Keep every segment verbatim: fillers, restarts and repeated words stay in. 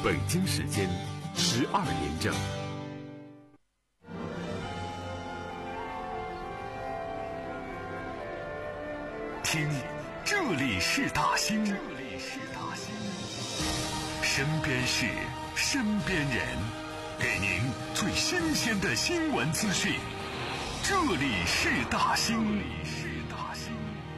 北京时间十二点整。听，这里是大兴，这里是大兴，身边事，身边人，给您最新鲜的新闻资讯。这里是大兴，这里是大兴。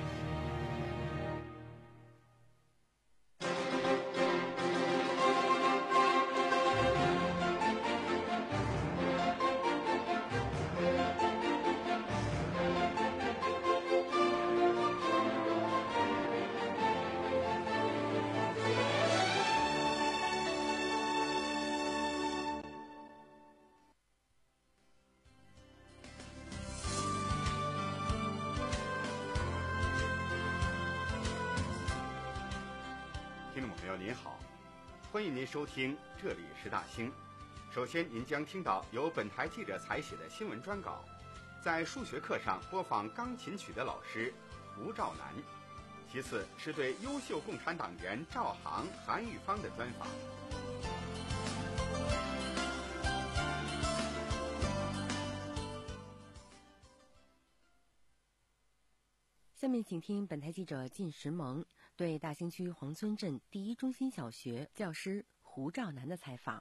听众朋友您好，欢迎您收听这里是大兴。首先您将听到由本台记者采写的新闻专稿，在数学课上播放钢琴曲的老师胡兆南。其次是对优秀共产党员赵航、韩玉芳的专访。 下面请听本台记者靳石萌对大兴区黄村镇第一中心小学教师胡兆南的采访。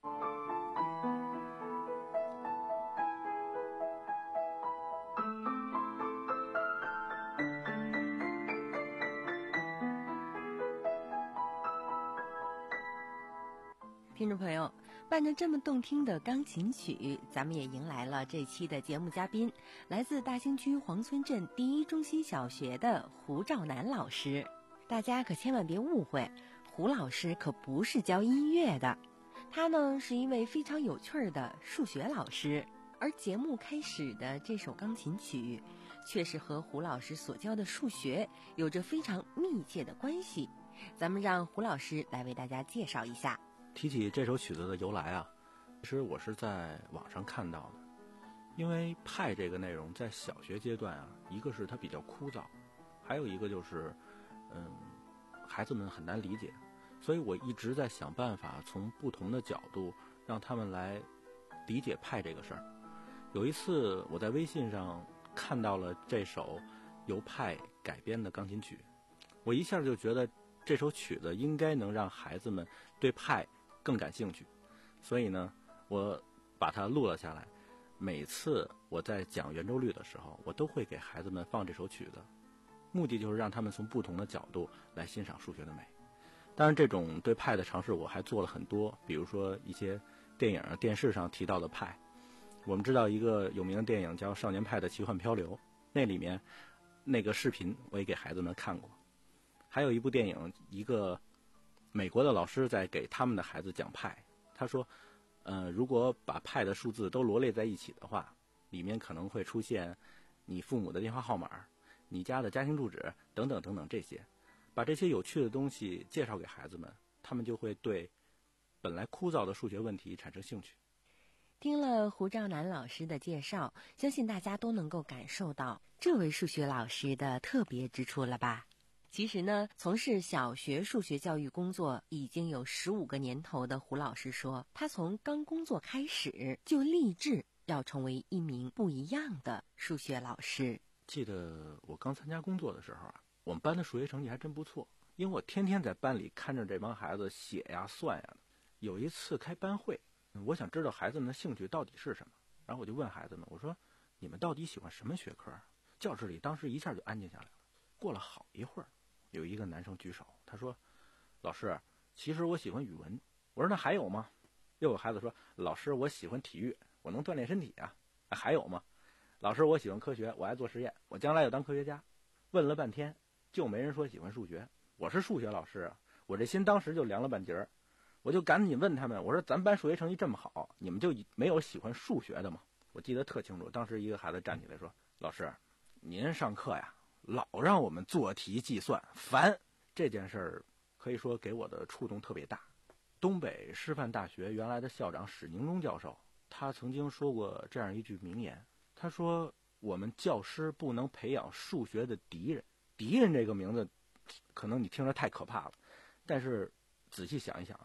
听众朋友，伴着这么动听的钢琴曲，咱们也迎来了这期的节目嘉宾，来自大兴区黄村镇第一中心小学的胡兆南老师。大家可千万别误会，胡老师可不是教音乐的，他呢是一位非常有趣的数学老师。而节目开始的这首钢琴曲，却是和胡老师所教的数学有着非常密切的关系。咱们让胡老师来为大家介绍一下。 提起这首曲子的由来啊，其实我是在网上看到的。因为派这个内容在小学阶段啊，一个是它比较枯燥，还有一个就是嗯，孩子们很难理解，所以我一直在想办法从不同的角度让他们来理解派这个事儿。有一次我在微信上看到了这首由派改编的钢琴曲，我一下就觉得这首曲子应该能让孩子们对派更感兴趣，所以呢我把它录了下来。每次我在讲圆周率的时候，我都会给孩子们放这首曲子，目的就是让他们从不同的角度来欣赏数学的美。当然这种对派的尝试我还做了很多，比如说一些电影电视上提到的派。我们知道一个有名的电影叫《少年派的奇幻漂流》，那里面那个视频我也给孩子们看过。还有一部电影，一个美国的老师在给他们的孩子讲派，他说呃，如果把派的数字都罗列在一起的话，里面可能会出现你父母的电话号码、你家的家庭住址等等等等，这些把这些有趣的东西介绍给孩子们，他们就会对本来枯燥的数学问题产生兴趣。 听了胡兆南老师的介绍，相信大家都能够感受到这位数学老师的特别之处了吧。其实呢，从事小学数学教育工作已经有十五个年头的胡老师说，他从刚工作开始就立志要成为一名不一样的数学老师。 记得我刚参加工作的时候啊，我们班的数学成绩还真不错，因为我天天在班里看着这帮孩子写呀算呀的。有一次开班会，我想知道孩子们的兴趣到底是什么，然后我就问孩子们，我说你们到底喜欢什么学科？教室里当时一下就安静下来了。过了好一会儿，有一个男生举手，他说老师，其实我喜欢语文。我说那还有吗？又有孩子说老师，我喜欢体育，我能锻炼身体啊。还有吗？老师，我喜欢科学，我爱做实验，我将来要当科学家。问了半天就没人说喜欢数学。我是数学老师啊，我这心当时就凉了半截儿。我就赶紧问他们，我说咱班数学成绩这么好，你们就没有喜欢数学的吗？我记得特清楚，当时一个孩子站起来说，老师，您上课呀老让我们做题计算，烦。这件事儿可以说给我的触动特别大。东北师范大学原来的校长史宁忠教授，他曾经说过这样一句名言，他说我们教师不能培养数学的敌人。敌人这个名字可能你听着太可怕了，但是仔细想一想啊，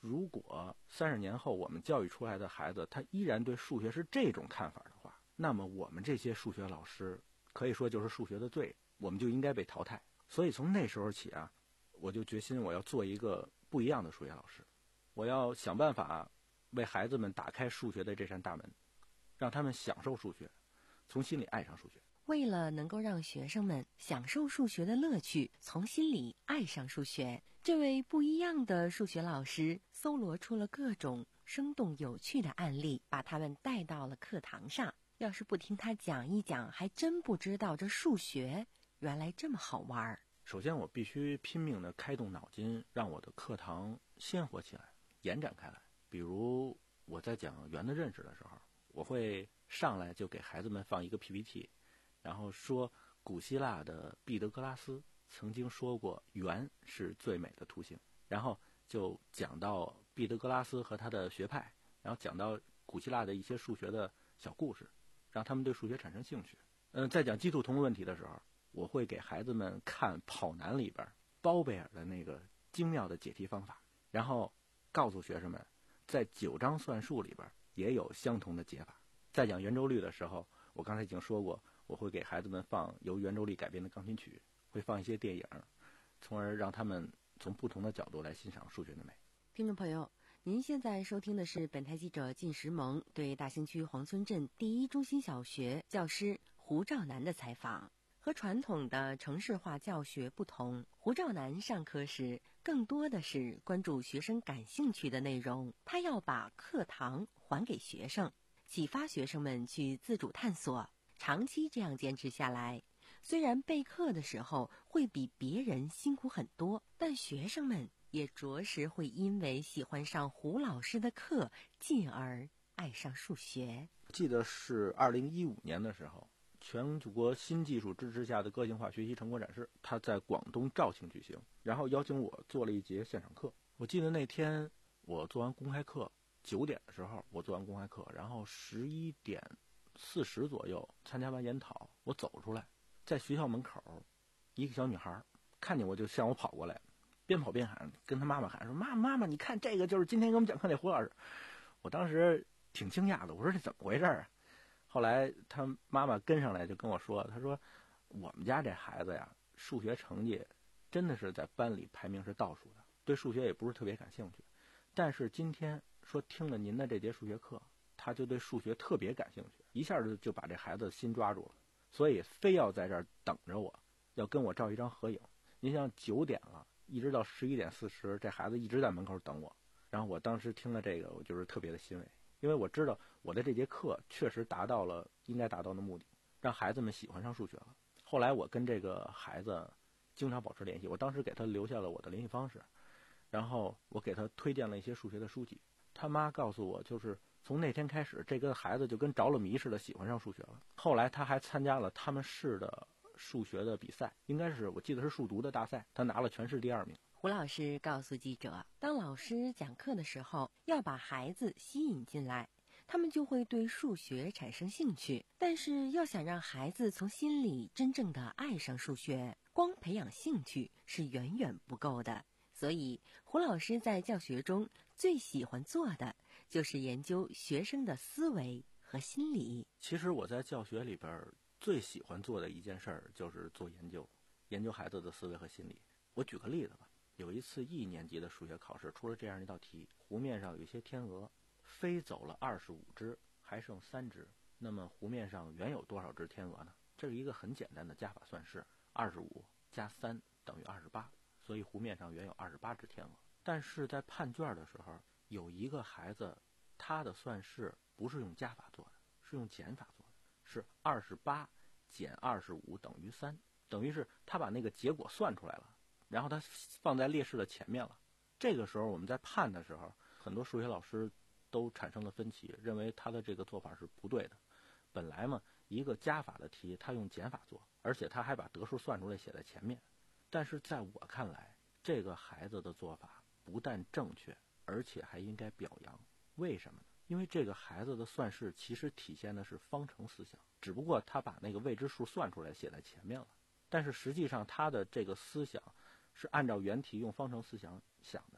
如果三十年后我们教育出来的孩子他依然对数学是这种看法的话，那么我们这些数学老师可以说就是数学的罪，我们就应该被淘汰。所以从那时候起啊，我就决心我要做一个不一样的数学老师，我要想办法为孩子们打开数学的这扇大门，让他们享受数学，从心里爱上数学。 为了能够让学生们享受数学的乐趣，从心里爱上数学，这位不一样的数学老师搜罗出了各种生动有趣的案例，把他们带到了课堂上。要是不听他讲一讲，还真不知道这数学原来这么好玩。 首先我必须拼命地开动脑筋，让我的课堂鲜活起来，延展开来。比如我在讲圆的认识的时候，我会上来就给孩子们放一个 P P T， 然后说古希腊的毕德哥拉斯曾经说过圆是最美的图形，然后就讲到毕德哥拉斯和他的学派，然后讲到古希腊的一些数学的小故事，让他们对数学产生兴趣。嗯，在讲基础同位问题的时候，我会给孩子们看跑男里边包贝尔的那个精妙的解题方法，然后告诉学生们在九章算术里边也有相同的解法。在讲圆周率的时候，我刚才已经说过，我会给孩子们放由圆周率改编的钢琴曲，会放一些电影，从而让他们从不同的角度来欣赏数学的美。 听众朋友，您现在收听的是本台记者靳石萌对大兴区黄村镇第一中心小学教师胡兆南的采访。和传统的城市化教学不同，胡兆南上课时更多的是关注学生感兴趣的内容，他要把课堂还给学生，启发学生们去自主探索。长期这样坚持下来，虽然备课的时候会比别人辛苦很多，但学生们也着实会因为喜欢上胡老师的课，进而爱上数学。 记得是二零一五年的时候，全国新技术支持下的个性化学习成果展示，它在广东肇庆举行，然后邀请我做了一节现场课。我记得那天我做完公开课，九点的时候我做完公开课，然后十一点四十左右参加完研讨，我走出来，在学校门口，一个小女孩看见我就向我跑过来，边跑边喊，跟她妈妈喊说：“妈妈妈妈，你看这个就是今天给我们讲课那胡老师。”我当时挺惊讶的，我说这怎么回事啊？后来他妈妈跟上来就跟我说，他说我们家这孩子呀，数学成绩真的是在班里排名是倒数的，对数学也不是特别感兴趣，但是今天说听了您的这节数学课，他就对数学特别感兴趣，一下就就把这孩子心抓住了，所以非要在这儿等着我，要跟我照一张合影。您像九点了，一直到十一点四十，这孩子一直在门口等我。然后我当时听了这个，我就是特别的欣慰，因为我知道我的这节课确实达到了应该达到的目的，让孩子们喜欢上数学了。后来我跟这个孩子经常保持联系，我当时给他留下了我的联系方式，然后我给他推荐了一些数学的书籍。他妈告诉我，就是从那天开始，这个孩子就跟着了迷似的喜欢上数学了。后来他还参加了他们市的数学的比赛，应该是我记得是数独的大赛，他拿了全市第二名。 胡老师告诉记者，当老师讲课的时候，要把孩子吸引进来，他们就会对数学产生兴趣。但是要想让孩子从心里真正的爱上数学，光培养兴趣是远远不够的。所以胡老师在教学中最喜欢做的就是研究学生的思维和心理。 其实我在教学里边最喜欢做的一件事儿就是做研究，研究孩子的思维和心理。我举个例子吧，有一次一年级的数学考试出了这样一道题，湖面上有一些天鹅，飞走了二十五只，还剩三只，那么湖面上原有多少只天鹅呢？这是一个很简单的加法算式，二十五加三等于二十八，所以湖面上原有二十八只天鹅。但是在判卷的时候，有一个孩子他的算式不是用加法做的，是用减法做的，是二十八减二十五等于三，等于是他把那个结果算出来了，然后他放在列式的前面了。这个时候我们在判的时候，很多数学老师都产生了分歧，认为他的这个做法是不对的。本来嘛，一个加法的题他用减法做，而且他还把得数算出来写在前面。但是在我看来，这个孩子的做法不但正确，而且还应该表扬。为什么呢？因为这个孩子的算式其实体现的是方程思想，只不过他把那个未知数算出来写在前面了，但是实际上他的这个思想是按照原题用方程思想想的。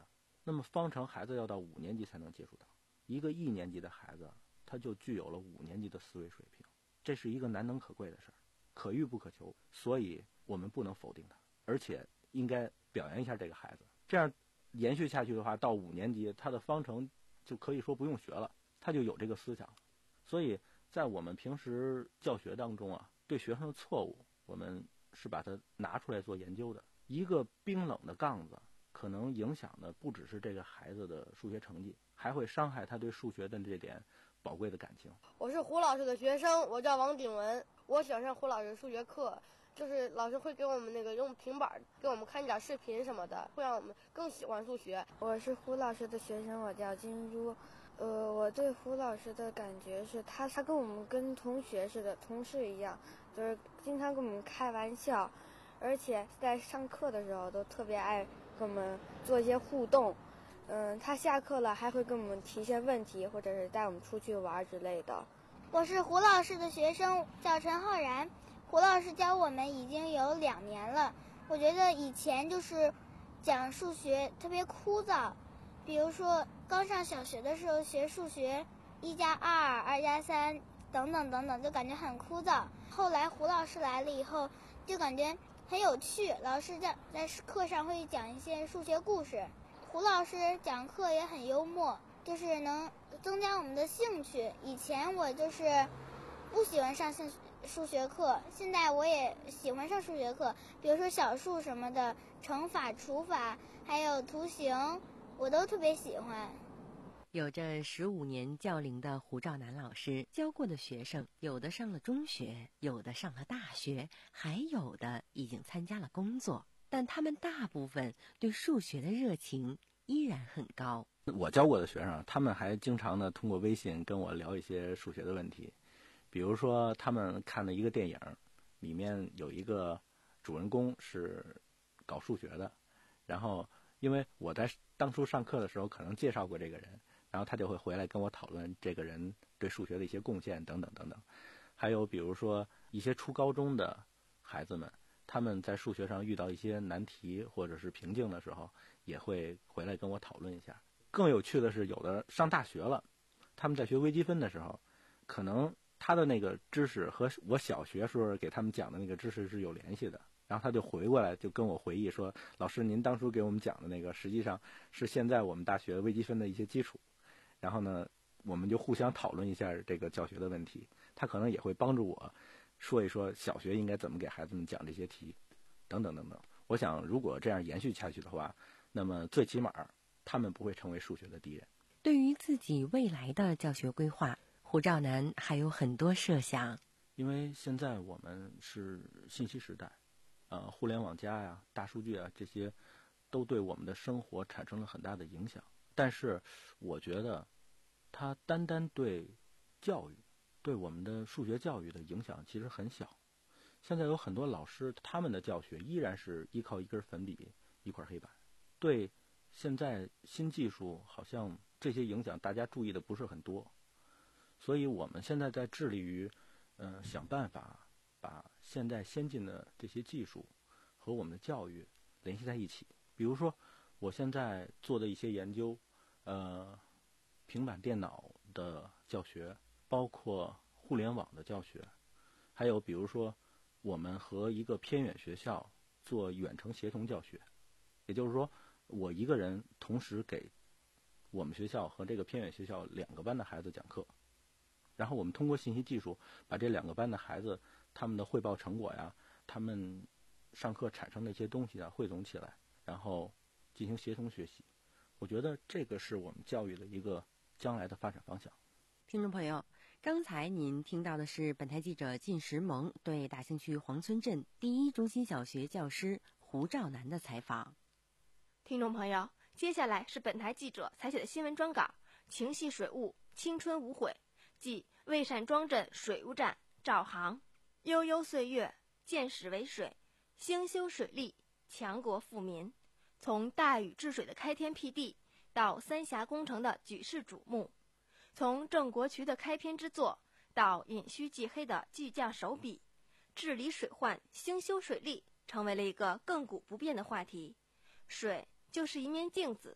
那么方程孩子要到五年级才能接触到，一个一年级的孩子他就具有了五年级的思维水平，这是一个难能可贵的事儿，可遇不可求，所以我们不能否定他，而且应该表扬一下这个孩子。这样延续下去的话，到五年级他的方程就可以说不用学了，他就有这个思想。所以在我们平时教学当中啊，对学生的错误我们是把它拿出来做研究的。一个冰冷的杠子可能影响的不只是这个孩子的数学成绩，还会伤害他对数学的这点宝贵的感情。 我是胡老师的学生，我叫王鼎文，我喜欢上胡老师的数学课，就是老师会给我们那个用平板给我们看一点视频什么的，会让我们更喜欢数学。 我是胡老师的学生，我叫金珠。呃，我对胡老师的感觉是他他跟我们跟同学似的，同事一样，就是经常跟我们开玩笑，而且在上课的时候都特别爱跟我们做一些互动。嗯，他下课了还会跟我们提一些问题，或者是带我们出去玩之类的。 我是胡老师的学生，叫陈浩然。胡老师教我们已经有两年了，我觉得以前就是讲数学特别枯燥，比如说刚上小学的时候学数学，一加二、二加三等等等等，就感觉很枯燥。后来胡老师来了以后，就感觉很有趣，老师在在课上会讲一些数学故事。胡老师讲课也很幽默，就是能增加我们的兴趣。以前我就是不喜欢上兴数学课，现在我也喜欢上数学课，比如说小数什么的，乘法、除法，还有图形，我都特别喜欢。 有着十五年教龄的胡兆南老师教过的学生，有的上了中学，有的上了大学，还有的已经参加了工作，但他们大部分对数学的热情依然很高。 我教过的学生，他们还经常的通过微信跟我聊一些数学的问题，比如说他们看的一个电影，里面有一个主人公是搞数学的，然后因为我在当初上课的时候可能介绍过这个人，然后他就会回来跟我讨论这个人对数学的一些贡献等等等等。还有比如说一些初高中的孩子们，他们在数学上遇到一些难题或者是瓶颈的时候，也会回来跟我讨论一下。更有趣的是，有的上大学了，他们在学微积分的时候，可能他的那个知识和我小学时候给他们讲的那个知识是有联系的，然后他就回过来就跟我回忆说，老师您当初给我们讲的那个实际上是现在我们大学微积分的一些基础，然后呢我们就互相讨论一下这个教学的问题，他可能也会帮助我说一说小学应该怎么给孩子们讲这些题等等等等。我想如果这样延续下去的话，那么最起码他们不会成为数学的敌人。 对于自己未来的教学规划，胡兆南还有很多设想。 因为现在我们是信息时代，呃，互联网加呀、大数据啊，这些都对我们的生活产生了很大的影响。但是我觉得它单单对教育，对我们的数学教育的影响其实很小。现在有很多老师，他们的教学依然是依靠一根粉笔、一块黑板，对现在新技术好像这些影响大家注意的不是很多。所以我们现在在致力于嗯、呃，想办法把现在先进的这些技术和我们的教育联系在一起。比如说我现在做的一些研究，呃，平板电脑的教学，包括互联网的教学，还有比如说我们和一个偏远学校做远程协同教学，也就是说我一个人同时给我们学校和这个偏远学校两个班的孩子讲课，然后我们通过信息技术把这两个班的孩子他们的汇报成果呀，他们上课产生的一些东西啊汇总起来，然后进行协同学习。我觉得这个是我们教育的一个将来的发展方向。 听众朋友，刚才您听到的是本台记者靳石萌对大兴区黄村镇第一中心小学教师胡兆南的采访。 听众朋友，接下来是本台记者采写的新闻专稿，情系水务，青春无悔，即魏善庄镇水务站赵航。悠悠岁月，见始为水，兴修水利，强国富民。从大禹治水的开天辟地，到三峡工程的举世瞩目，从郑国渠的开篇之作，到尹戌忌黑的巨匠手笔，治理水患，兴修水利成为了一个亘古不变的话题。水就是一面镜子，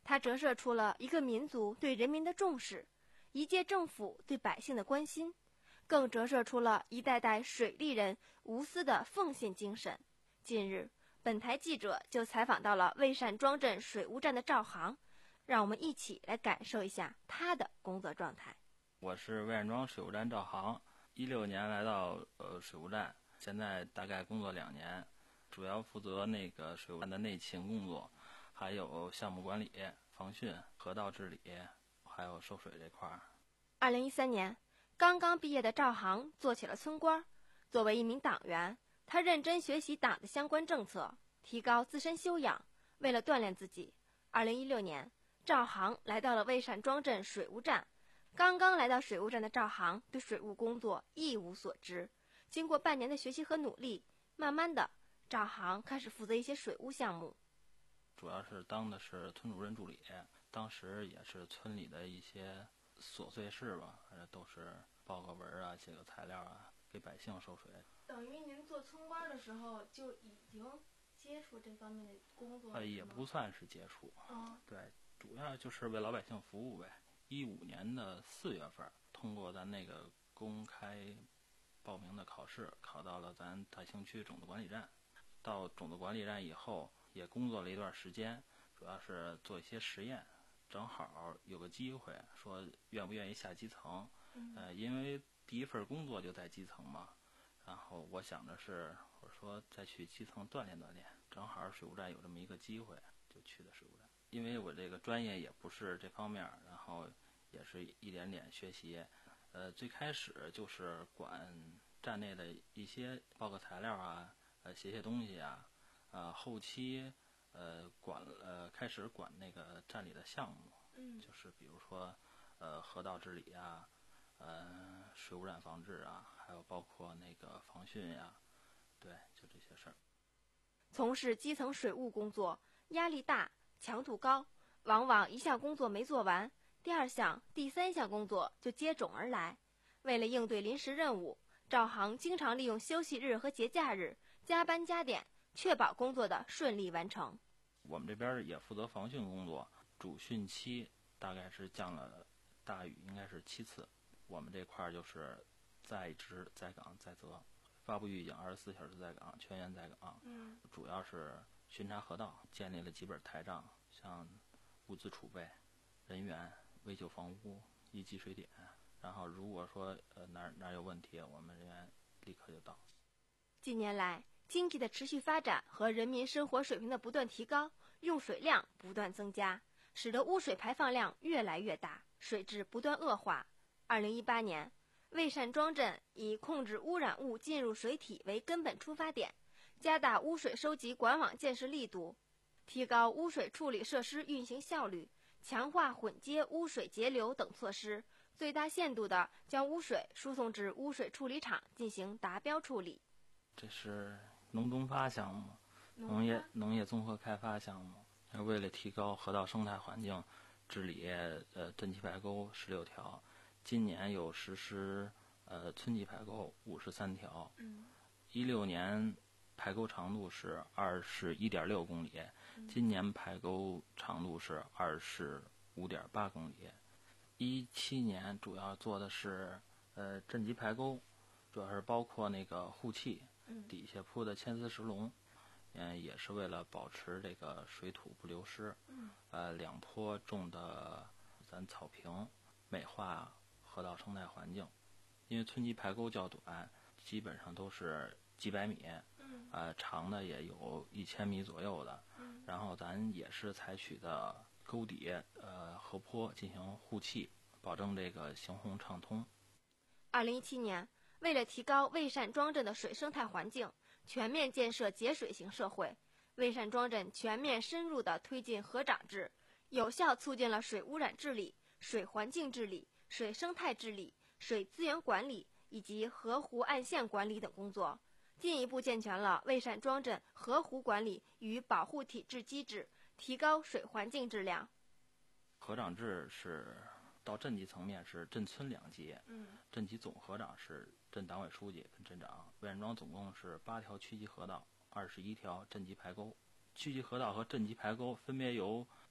它折射出了一个民族对人民的重视，一届政府对百姓的关心，更折射出了一代代水利人无私的奉献精神。近日，本台记者就采访到了魏善庄镇水务站的赵航，让我们一起来感受一下他的工作状态。 我是魏善庄水务站赵航，一六年来到呃水务站，现在大概工作两年，主要负责那个水务站的内勤工作，还有项目管理、防汛、河道治理，还有收水这块儿。 二零一三年，刚刚毕业的赵航做起了村官。作为一名党员，他认真学习党的相关政策，提高自身修养。为了锻炼自己，二零一六年，赵航来到了魏善庄镇水务站。刚刚来到水务站的赵航对水务工作一无所知，经过半年的学习和努力，慢慢的，赵航开始负责一些水务项目。 主要是当的是村主任助理，当时也是村里的一些琐碎事吧，都是报个文啊，写个材料啊，给百姓收水。 等于您做村官的时候就已经接触这方面的工作了？ 呃，也不算是接触， 哦， 对，主要就是为老百姓服务呗。一五年的四月份，通过咱那个公开报名的考试，考到了咱大兴区种子管理站。到种子管理站以后，也工作了一段时间，主要是做一些实验。正好有个机会，说愿不愿意下基层， 嗯、 呃，因为第一份工作就在基层嘛。然后我想着是，我说再去基层锻炼锻炼，正好水务站有这么一个机会，就去的水务站。因为我这个专业也不是这方面，然后也是一点点学习。呃，最开始就是管站内的一些报个材料啊，呃，写写东西啊，呃，后期呃管呃开始管那个站里的项目， 嗯， 就是比如说呃河道治理啊，呃水污染防治啊，还有包括那个防汛呀，对，就这些事儿。 从事基层水务工作，压力大，强度高，往往一项工作没做完，第二项、第三项工作就接踵而来。为了应对临时任务，赵航经常利用休息日和节假日加班加点，确保工作的顺利完成。 我们这边也负责防汛工作，主汛期大概是降了大雨应该是七次，我们这块儿就是在值、在岗、在责，发布预警二十四小时在岗，全员在岗。 嗯， 主要是巡查河道，建立了几本台账，像物资储备、人员、危救房屋、一级水点。然后如果说呃哪儿哪儿有问题，我们人员立刻就到。 近年来，经济的持续发展和人民生活水平的不断提高，用水量不断增加，使得污水排放量越来越大，水质不断恶化。二零一八年，魏善庄镇以控制污染物进入水体为根本出发点，加大污水收集管网建设力度，提高污水处理设施运行效率，强化混接污水截流等措施，最大限度地将污水输送至污水处理厂进行达标处理。 这是农东发项目，农业农业综合开发项目。为了提高河道生态环境治理，呃，镇级排沟十六条，今年有实施呃村级排沟五十三条。 嗯， 一六年排沟长度是二十一点六公里，今年排沟长度是二十五点八公里。一七年主要做的是呃镇级排沟，主要是包括那个护砌，底下铺的铅丝石龙，嗯、呃，也是为了保持这个水土不流失。 嗯， 呃，两坡种的咱草坪，美化河道生态环境。因为村级排沟较短，基本上都是几百米， 嗯， 呃，长的也有一千米左右的。 嗯， 然后咱也是采取的沟底呃河坡进行护砌，保证这个行洪畅通。 二零一七年，为了提高魏善庄镇的水生态环境，全面建设节水型社会，魏善庄镇全面深入地推进河长制，有效促进了水污染治理、水环境治理、水生态治理、水资源管理以及河湖岸线管理等工作，进一步健全了魏善庄镇河湖管理与保护体制机制，提高水环境质量。 河长制是到镇级层面是镇村两级， 嗯， 镇级总河长是镇党委书记跟镇长。魏善庄总共是八条区级河道，二十一条镇级排沟。区级河道和镇级排沟分别由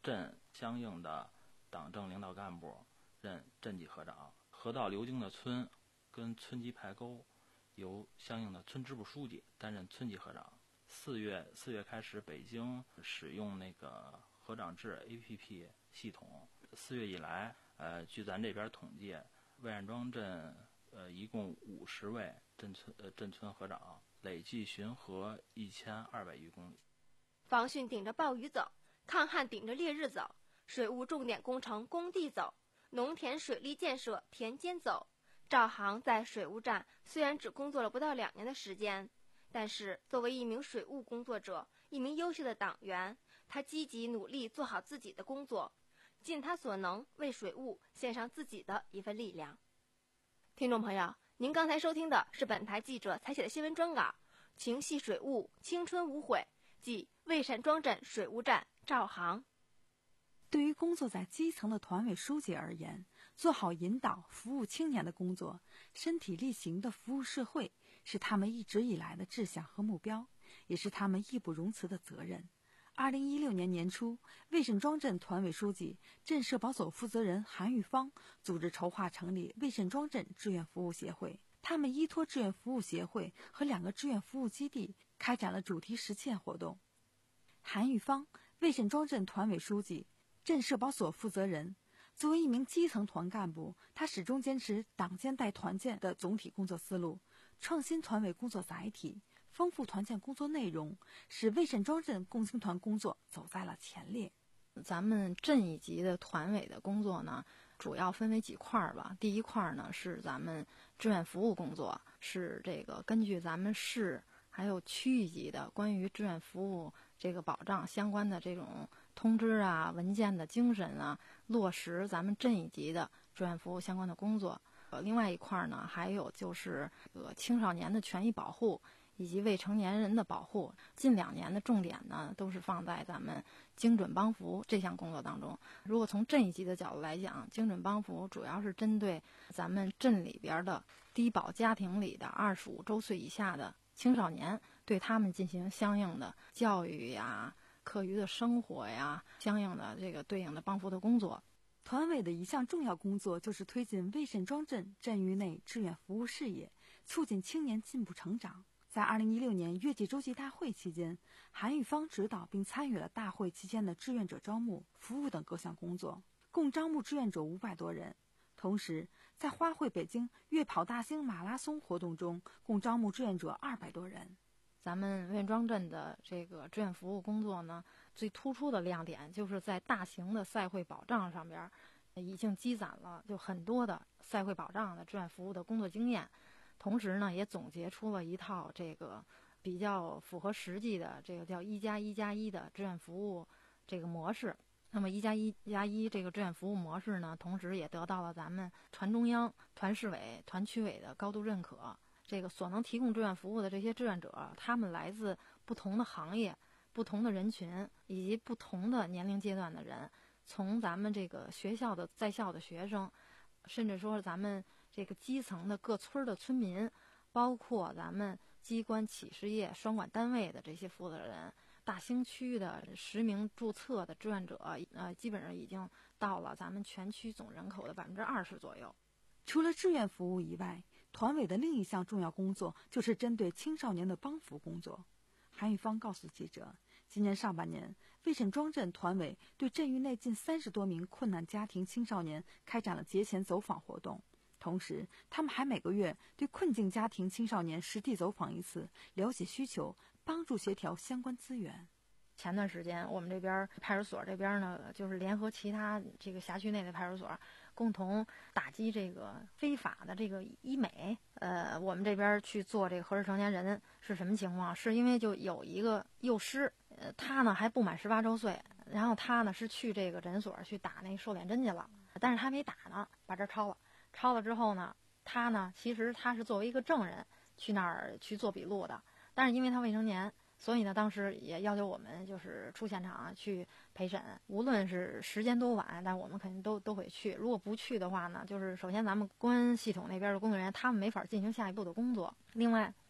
镇相应的党政领导干部任镇级河长，河道流经的村跟村级排沟由相应的村支部书记担任村级河长。四月四月开始，北京使用那个河长制 A P P 系统。四月以来，呃，据咱这边统计，魏善庄镇呃一共五十位镇村呃镇村河长，累计巡河一千二百余公里。 防汛顶着暴雨走，抗旱顶着烈日走，水务重点工程工地走，农田水利建设田间走。赵航在水务站虽然只工作了不到两年的时间，但是作为一名水务工作者，一名优秀的党员，他积极努力做好自己的工作，尽他所能为水务献上自己的一份力量。听众朋友，您刚才收听的是本台记者采写的新闻专稿《情系水务，青春无悔》，即魏善庄镇水务站赵航。 对于工作在基层的团委书记而言，做好引导服务青年的工作，身体力行的服务社会，是他们一直以来的志向和目标，也是他们义不容辞的责任。二零一六年年初，魏善庄镇团委书记、镇社保所负责人韩玉芳组织筹划成立魏善庄镇志愿服务协会。他们依托志愿服务协会和两个志愿服务基地，开展了主题实践活动。韩玉芳，魏善庄镇团委书记、镇社保所负责人。作为一名基层团干部，他始终坚持党建带团建的总体工作思路，创新团委工作载体，丰富团建工作内容，使魏善庄镇共青团工作走在了前列。 咱们镇一级的团委的工作呢，主要分为几块儿吧。第一块呢是咱们志愿服务工作，是这个根据咱们市还有区一级的关于志愿服务这个保障相关的这种通知啊、文件的精神啊，落实咱们镇一级的志愿服务相关的工作。呃，另外一块呢，还有就是呃青少年的权益保护以及未成年人的保护。近两年的重点呢，都是放在咱们精准帮扶这项工作当中。如果从镇一级的角度来讲，精准帮扶主要是针对咱们镇里边的低保家庭里的二十五周岁以下的青少年，对他们进行相应的教育呀、课余的生活呀，相应的这个对应的帮扶的工作。 团委的一项重要工作就是推进魏善庄镇镇域内志愿服务事业，促进青年进步成长。在二零一六年月季周际大会期间，韩玉芳指导并参与了大会期间的志愿者招募、服务等各项工作，共招募志愿者五百多人。同时，在花卉北京月跑大兴马拉松活动中，共招募志愿者二百多人。 咱们魏善庄镇的这个志愿服务工作呢，最突出的亮点就是在大型的赛会保障上边，已经积攒了就很多的赛会保障的志愿服务的工作经验，同时呢，也总结出了一套这个比较符合实际的这个叫一加一加一的志愿服务这个模式。那么一加一加一这个志愿服务模式呢，同时也得到了咱们团中央、团市委、团区委的高度认可。这个所能提供志愿服务的这些志愿者，他们来自不同的行业、不同的人群以及不同的年龄阶段的人，从咱们这个学校的在校的学生，甚至说咱们这个基层的各村的村民，包括咱们机关企事业双管单位的这些负责人，大兴区的实名注册的志愿者，呃，基本上已经到了咱们全区总人口的百分之二十左右。 除了志愿服务以外，团委的另一项重要工作就是针对青少年的帮扶工作。韩玉芳告诉记者，今年上半年，魏善庄镇团委对镇域内近三十多名困难家庭青少年开展了节前走访活动，同时他们还每个月对困境家庭青少年实地走访一次，了解需求，帮助协调相关资源。 前段时间我们这边派出所这边呢，就是联合其他这个辖区内的派出所，共同打击这个非法的这个医美。呃，我们这边去做这个合适成年人是什么情况？是因为就有一个幼师，呃，他呢还不满十八周岁，然后他呢是去这个诊所去打那瘦脸针去了，但是他没打呢，把这抄了。抄了之后呢，他呢其实他是作为一个证人去那儿去做笔录的，但是因为他未成年。所以呢，当时也要求我们就是出现场去陪审，无论是时间多晚，但我们肯定都都会去。如果不去的话呢，就是首先咱们公安系统那边的工作人员他们没法进行下一步的工作。另外，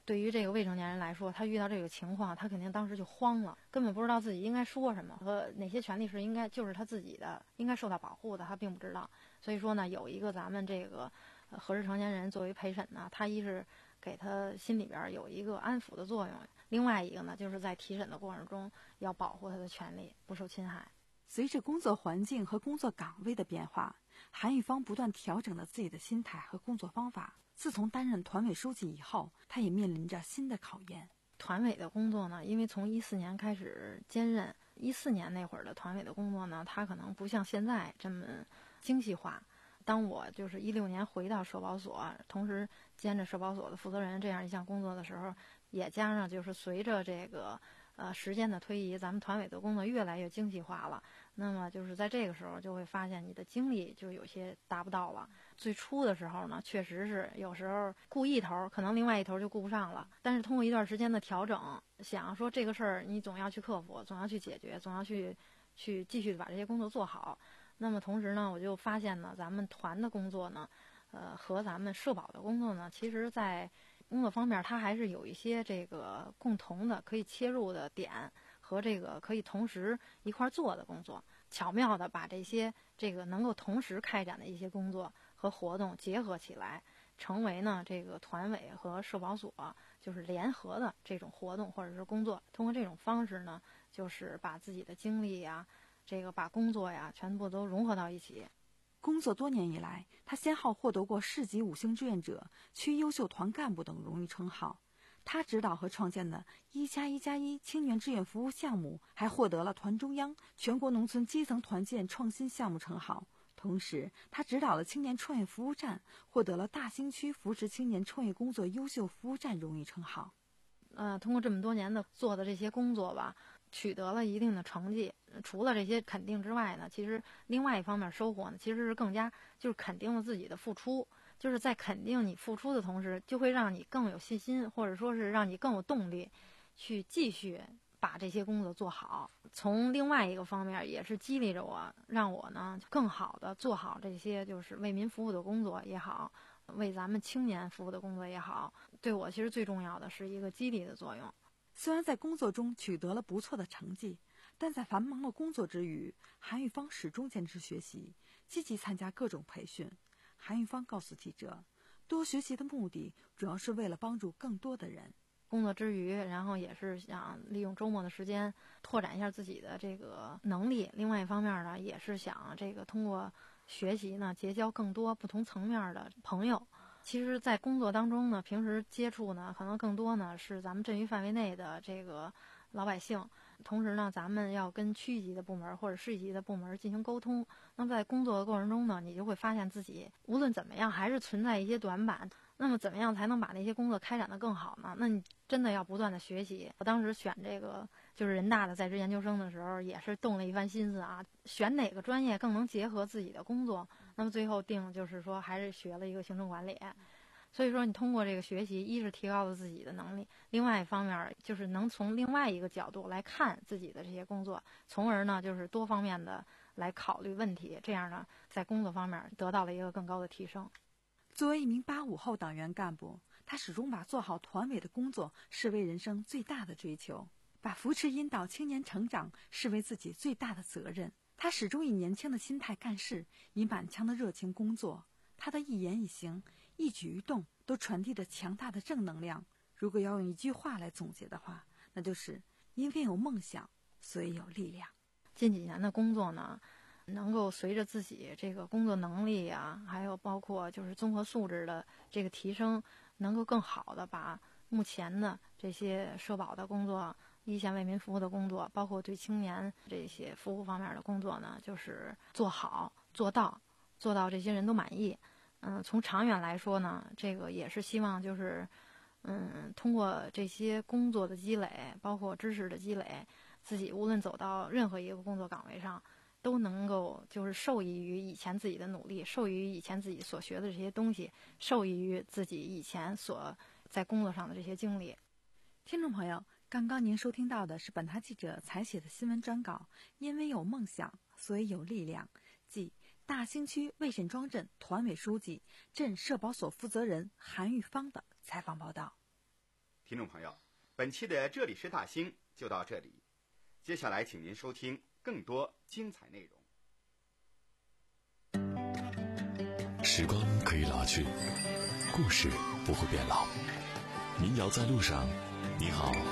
对于这个未成年人来说，他遇到这个情况，他肯定当时就慌了，根本不知道自己应该说什么和哪些权利是应该就是他自己的，应该受到保护的，他并不知道。所以说呢，有一个咱们这个呃合适成年人作为陪审呢，他一是给他心里边有一个安抚的作用，另外一个呢，就是在提审的过程中要保护他的权利不受侵害。 随着工作环境和工作岗位的变化，韩玉芳不断调整了自己的心态和工作方法。自从担任团委书记以后，他也面临着新的考验。 团委的工作呢，因为从一四年开始兼任，一四年那会儿的团委的工作呢，它可能不像现在这么精细化。当我就是一六年回到社保所，同时兼着社保所的负责人这样一项工作的时候，也加上就是随着这个呃时间的推移，咱们团委的工作越来越精细化了。那么就是在这个时候就会发现你的精力就有些达不到了。最初的时候呢，确实是有时候顾一头，可能另外一头就顾不上了。但是通过一段时间的调整，想说这个事儿你总要去克服，总要去解决，总要去去继续把这些工作做好。那么同时呢，我就发现呢，咱们团的工作呢，呃，和咱们社保的工作呢，其实在工作方面它还是有一些这个共同的可以切入的点和这个可以同时一块做的工作，巧妙的把这些这个能够同时开展的一些工作和活动结合起来，成为呢这个团委和社保所就是联合的这种活动或者是工作。通过这种方式呢，就是把自己的精力呀，这个把工作呀全部都融合到一起。 工作多年以来，他先后获得过市级五星志愿者、区优秀团干部等荣誉称号。他指导和创建的一加一加一青年志愿服务项目，还获得了团中央全国农村基层团建创新项目称号。同时，他指导了青年创业服务站，获得了大兴区扶持青年创业工作优秀服务站荣誉称号。 呃，通过这么多年的做的这些工作吧，取得了一定的成绩。除了这些肯定之外呢，其实另外一方面收获呢，其实是更加就是肯定了自己的付出。就是在肯定你付出的同时，就会让你更有信心，或者说是让你更有动力去继续把这些工作做好。从另外一个方面也是激励着我，让我呢更好的做好这些就是为民服务的工作也好，为咱们青年服务的工作也好，对我其实最重要的是一个激励的作用。 虽然在工作中取得了不错的成绩，但在繁忙的工作之余，韩玉芳始终坚持学习，积极参加各种培训。韩玉芳告诉记者，多学习的目的主要是为了帮助更多的人。 工作之余，然后也是想利用周末的时间拓展一下自己的这个能力。另外一方面呢，也是想这个通过学习呢，结交更多不同层面的朋友。其实在工作当中呢，平时接触呢，可能更多呢是咱们镇域范围内的这个老百姓。同时呢，咱们要跟区一级的部门或者市一级的部门进行沟通。那么在工作的过程中呢，你就会发现自己无论怎么样还是存在一些短板。那么怎么样才能把那些工作开展得更好呢？那你真的要不断的学习。我当时选这个就是人大的在职研究生的时候，也是动了一番心思啊，选哪个专业更能结合自己的工作。那么最后定就是说还是学了一个行政管理。所以说你通过这个学习，一是提高了自己的能力，另外一方面就是能从另外一个角度来看自己的这些工作，从而呢就是多方面的来考虑问题，这样呢在工作方面得到了一个更高的提升。 作为一名八五后党员干部，他始终把做好团委的工作视为人生最大的追求，把扶持引导青年成长视为自己最大的责任。他始终以年轻的心态干事，以满腔的热情工作。他的一言一行、一举一动都传递着强大的正能量。如果要用一句话来总结的话，那就是因为有梦想，所以有力量。 近几年的工作呢，能够随着自己这个工作能力啊，还有包括就是综合素质的这个提升，能够更好的把目前的这些社保的工作、一线为民服务的工作，包括对青年这些服务方面的工作呢，就是做好做到。做到这些人都满意。嗯，从长远来说呢，这个也是希望就是，嗯，通过这些工作的积累，包括知识的积累，自己无论走到任何一个工作岗位上，都能够就是受益于以前自己的努力，受益于以前自己所学的这些东西，受益于自己以前所在工作上的这些经历。 听众朋友，刚刚您收听到的是本台记者采写的新闻专稿，因为有梦想，所以有力量，即大兴区魏沈庄镇团委书记、镇社保所负责人韩玉芳的采访报道。 听众朋友，本期的这里是大兴就到这里，接下来请您收听更多精彩内容。 时光可以老去，故事不会变老。民谣在路上，你好。